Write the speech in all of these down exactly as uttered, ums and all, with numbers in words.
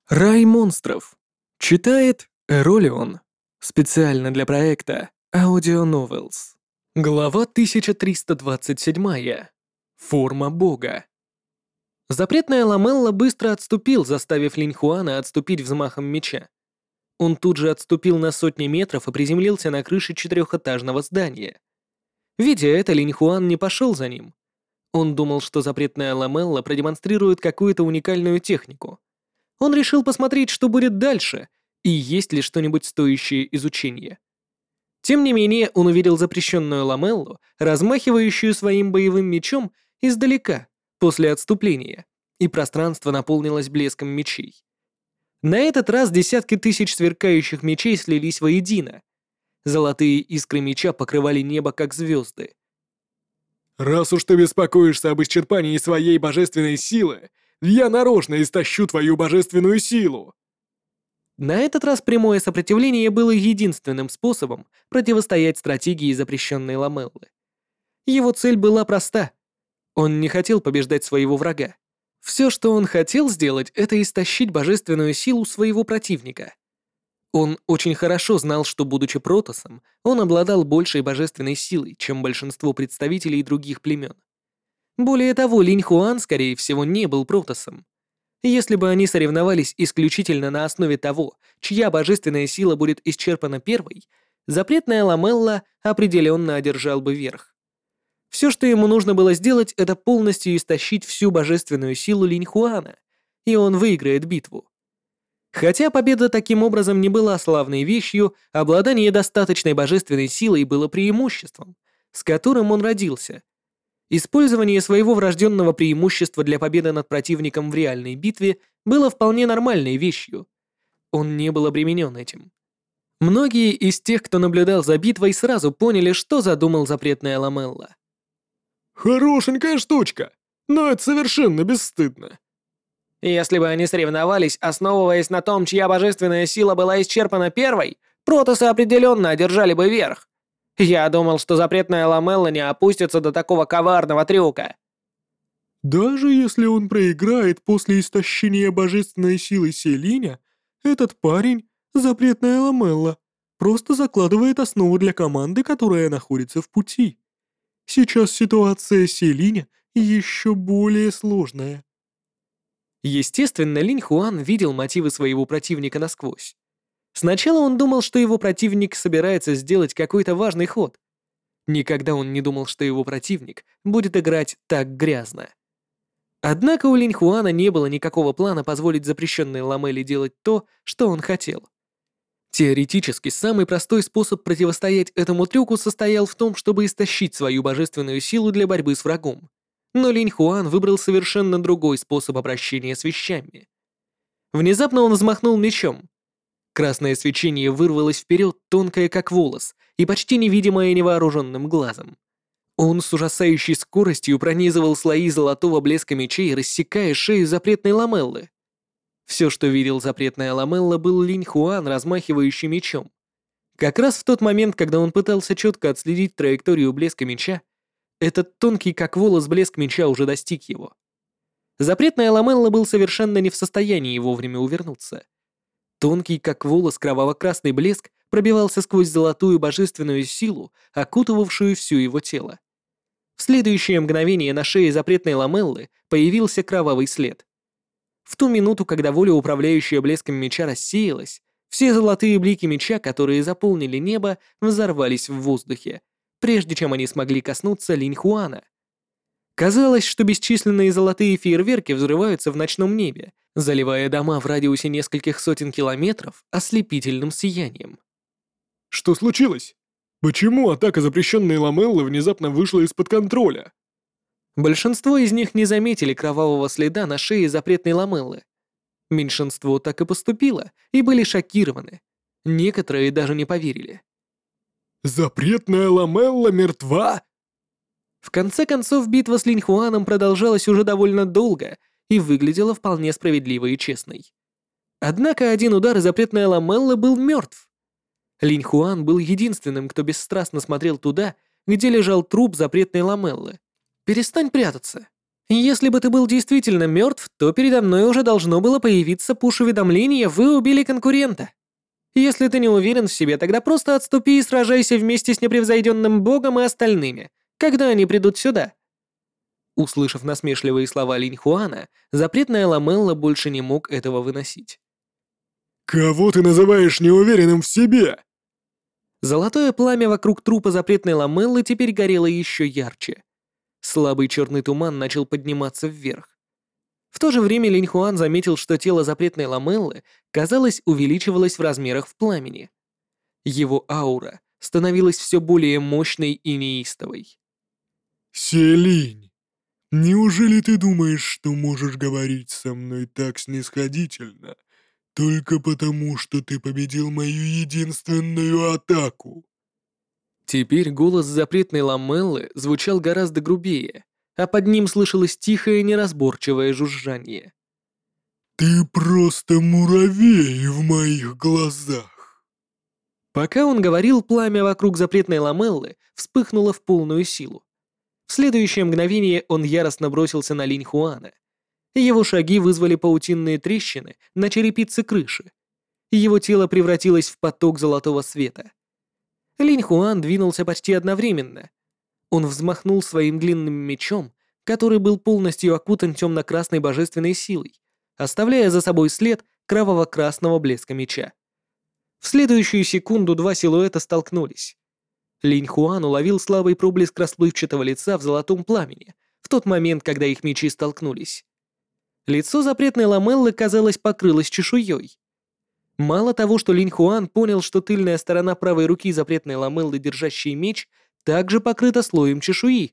Рай монстров. Читает Эролион. Специально для проекта Audio Novels. Глава тысяча триста двадцать семь. Форма бога. Запретная ламелла быстро отступил, заставив Линь Хуана отступить взмахом меча. Он тут же отступил на сотни метров и приземлился на крыше четырехэтажного здания. Видя это, Линь Хуан не пошел за ним. Он думал, что запретная ламелла продемонстрирует какую-то уникальную технику. Он решил посмотреть, что будет дальше, и есть ли что-нибудь стоящее изучения. Тем не менее, он увидел запрещенную ламеллу, размахивающую своим боевым мечом издалека, после отступления, и пространство наполнилось блеском мечей. На этот раз десятки тысяч сверкающих мечей слились воедино. Золотые искры меча покрывали небо, как звезды. «Раз уж ты беспокоишься об исчерпании своей божественной силы, я нарочно истощу твою божественную силу!» На этот раз прямое сопротивление было единственным способом противостоять стратегии запрещенной ламеллы. Его цель была проста. Он не хотел побеждать своего врага. Все, что он хотел сделать, это истощить божественную силу своего противника. Он очень хорошо знал, что, будучи Протоссом, он обладал большей божественной силой, чем большинство представителей других племен. Более того, Линь Хуан, скорее всего, не был Протоссом. Если бы они соревновались исключительно на основе того, чья божественная сила будет исчерпана первой, запретная ламелла определенно одержал бы верх. Все, что ему нужно было сделать, это полностью истощить всю божественную силу Линь Хуана, и он выиграет битву. Хотя победа таким образом не была славной вещью, обладание достаточной божественной силой было преимуществом, с которым он родился. Использование своего врожденного преимущества для победы над противником в реальной битве было вполне нормальной вещью. Он не был обременен этим. Многие из тех, кто наблюдал за битвой, сразу поняли, что задумал запретная ламелла. «Хорошенькая штучка, но это совершенно бесстыдно!» Если бы они соревновались, основываясь на том, чья божественная сила была исчерпана первой, протоссы определенно одержали бы верх. Я думал, что запретная ламелла не опустится до такого коварного трюка. Даже если он проиграет после истощения божественной силы Селиня, этот парень, запретная ламелла, просто закладывает основу для команды, которая находится в пути. Сейчас ситуация Селиня еще более сложная. Естественно, Линь Хуан видел мотивы своего противника насквозь. Сначала он думал, что его противник собирается сделать какой-то важный ход. Никогда он не думал, что его противник будет играть так грязно. Однако у Линь Хуана не было никакого плана позволить запрещенной ламелле делать то, что он хотел. Теоретически, самый простой способ противостоять этому трюку состоял в том, чтобы истощить свою божественную силу для борьбы с врагом. Но Линь Хуан выбрал совершенно другой способ обращения с вещами. Внезапно он взмахнул мечом. Красное свечение вырвалось вперед, тонкое как волос, и почти невидимое невооруженным глазом. Он с ужасающей скоростью пронизывал слои золотого блеска мечей, рассекая шею запретной ламеллы. Все, что видел запретная ламелла, был Линь Хуан, размахивающий мечом. Как раз в тот момент, когда он пытался четко отследить траекторию блеска меча, этот тонкий как волос блеск меча уже достиг его. Запретная ламелла был совершенно не в состоянии вовремя увернуться. Тонкий, как волос, кроваво-красный блеск пробивался сквозь золотую божественную силу, окутывавшую все его тело. В следующее мгновение на шее запретной ламеллы появился кровавый след. В ту минуту, когда воля, управляющая блеском меча, рассеялась, все золотые блики меча, которые заполнили небо, взорвались в воздухе, прежде чем они смогли коснуться Линь Хуана. Казалось, что бесчисленные золотые фейерверки взрываются в ночном небе, заливая дома в радиусе нескольких сотен километров ослепительным сиянием. Что случилось? Почему атака запрещенной ламеллы внезапно вышла из-под контроля? Большинство из них не заметили кровавого следа на шее запретной ламеллы. Меньшинство так и поступило и были шокированы. Некоторые даже не поверили. Запретная ламелла мертва? В конце концов, битва с Линь Хуаном продолжалась уже довольно долго и выглядела вполне справедливой и честной. Однако один удар, и запретная ламелла был мертв. Линь Хуан был единственным, кто бесстрастно смотрел туда, где лежал труп запретной ламеллы. «Перестань прятаться. Если бы ты был действительно мертв, то передо мной уже должно было появиться пуш-уведомление «Вы убили конкурента». Если ты не уверен в себе, тогда просто отступи и сражайся вместе с непревзойденным богом и остальными, когда они придут сюда». Услышав насмешливые слова Линь Хуана, запретная Ламелла больше не мог этого выносить. «Кого ты называешь неуверенным в себе?» Золотое пламя вокруг трупа запретной Ламеллы теперь горело еще ярче. Слабый черный туман начал подниматься вверх. В то же время Линь Хуан заметил, что тело запретной Ламеллы, казалось, увеличивалось в размерах в пламени. Его аура становилась все более мощной и неистовой. «Селинь, неужели ты думаешь, что можешь говорить со мной так снисходительно, только потому, что ты победил мою единственную атаку?» Теперь голос запретной Ламеллы звучал гораздо грубее, а под ним слышалось тихое неразборчивое жужжание. «Ты просто муравей в моих глазах!» Пока он говорил, пламя вокруг запретной Ламеллы вспыхнуло в полную силу. В следующее мгновение он яростно бросился на Линь Хуана. Его шаги вызвали паутинные трещины на черепице крыши. Его тело превратилось в поток золотого света. Линь Хуан двинулся почти одновременно. Он взмахнул своим длинным мечом, который был полностью окутан темно-красной божественной силой, оставляя за собой след кроваво-красного блеска меча. В следующую секунду два силуэта столкнулись. Линь Хуан уловил слабый проблеск расплывчатого лица в золотом пламени в тот момент, когда их мечи столкнулись. Лицо запретной Ламеллы, казалось, покрылось чешуей. Мало того, что Линь Хуан понял, что тыльная сторона правой руки запретной Ламеллы, держащей меч, также покрыта слоем чешуи.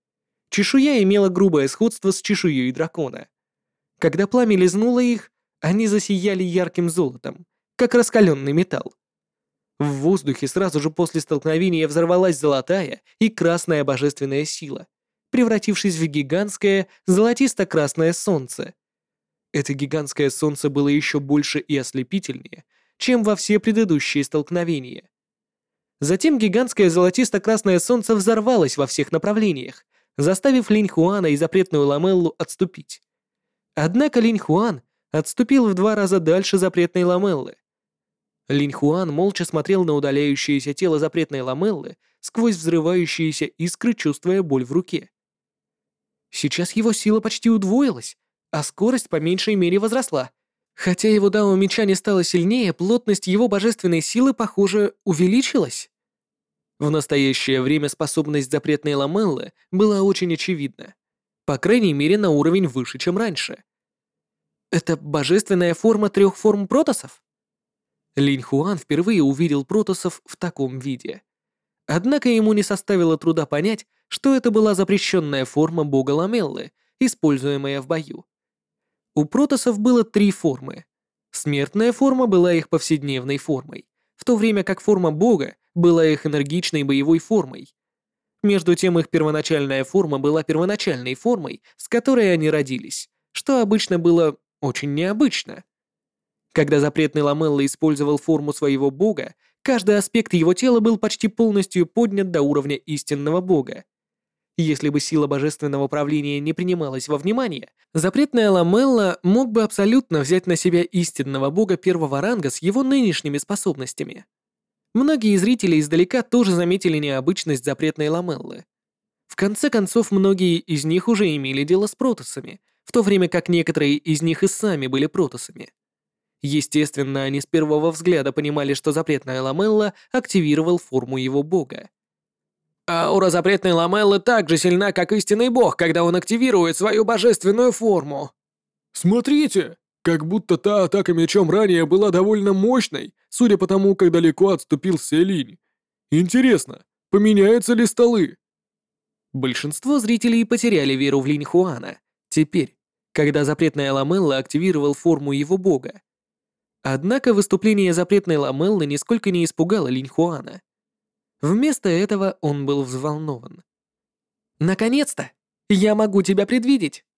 Чешуя имела грубое сходство с чешуей дракона. Когда пламя лизнуло их, они засияли ярким золотом, как раскаленный металл. В воздухе сразу же после столкновения взорвалась золотая и красная божественная сила, превратившись в гигантское золотисто-красное солнце. Это гигантское солнце было еще больше и ослепительнее, чем во все предыдущие столкновения. Затем гигантское золотисто-красное солнце взорвалось во всех направлениях, заставив Линь Хуана и запретную Ламеллу отступить. Однако Линь Хуан отступил в два раза дальше запретной Ламеллы. Линь Хуан молча смотрел на удаляющееся тело запретной Ламеллы сквозь взрывающиеся искры, чувствуя боль в руке. Сейчас его сила почти удвоилась, а скорость по меньшей мере возросла. Хотя его дао меча не стала сильнее, плотность его божественной силы, похоже, увеличилась. В настоящее время способность запретной Ламеллы была очень очевидна. По крайней мере, на уровень выше, чем раньше. Это божественная форма трех форм протоссов? Линь Хуан впервые увидел протоссов в таком виде. Однако ему не составило труда понять, что это была запрещенная форма бога Ламеллы, используемая в бою. У протоссов было три формы. Смертная форма была их повседневной формой, в то время как форма бога была их энергичной боевой формой. Между тем их первоначальная форма была первоначальной формой, с которой они родились, что обычно было очень необычно. Когда запретный Ламелла использовал форму своего бога, каждый аспект его тела был почти полностью поднят до уровня истинного бога. Если бы сила божественного правления не принималась во внимание, запретная Ламелла мог бы абсолютно взять на себя истинного бога первого ранга с его нынешними способностями. Многие зрители издалека тоже заметили необычность запретной Ламеллы. В конце концов, многие из них уже имели дело с протоссами, в то время как некоторые из них и сами были протоссами. Естественно, они с первого взгляда понимали, что запретная Ламелла активировал форму его бога. Аура запретной Ламеллы так же сильна, как истинный бог, когда он активирует свою божественную форму. «Смотрите, как будто та атака мечом ранее была довольно мощной, судя по тому, как далеко отступил Селинь. Интересно, поменяются ли столы?» Большинство зрителей потеряли веру в Линь Хуана теперь, когда запретная Ламелла активировал форму его бога. Однако выступление запретной Ламеллы нисколько не испугало Линь Хуана. Вместо этого он был взволнован. «Наконец-то! Я могу тебя предвидеть!»